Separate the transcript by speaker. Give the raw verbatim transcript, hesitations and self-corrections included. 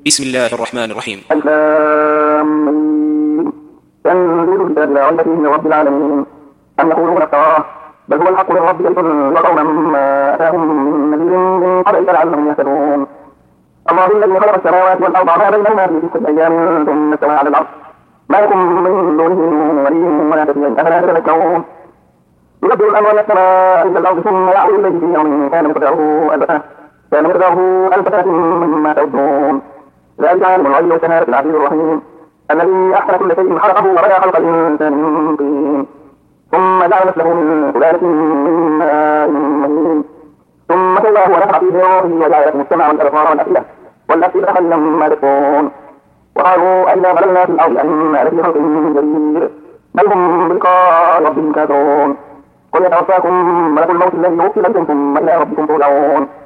Speaker 1: بسم الله الرحمن الرحيم.
Speaker 2: الم تنزيل الكتاب لا ريب فيه من رب العالمين. أم يقولون افتراه بل هو الحق من ربك لتنذر قوما ما أتاهم من نذير من قبلك لعلهم يهتدون. الله الذي خلق السماوات والأرض وما بينهما في ستة أيام ثم استوى على العرش ما لكم من دونه من ولي ولا شفيع أفلا تتذكرون. يدبر الأمر من السماء إلى الأرض ثم يعود إليه في يوم كان مقداره ألف سنة كان مقداره ألف سنة مما تعدون. ذلك عالم الغيب والشهادة العزيز الرحيم الذي أحسن كل شيء خلقه وبدأ خلق الإنسان من طين ثم جعل نسله من سلالة من ماء مهين ثم سواه ونفخ فيه روحه وجعل لكم السمع والأبصار والأفئدة والأفئدة قليلا ما تشكرون. وقالوا أئذا ضللنا في الأرض أئنا لفي خلق جديد بل هم بلقاء ربهم كافرون. قل يتوفاكم ملك الموت الذي وكل بكم ثم إلى ربكم ترجعون.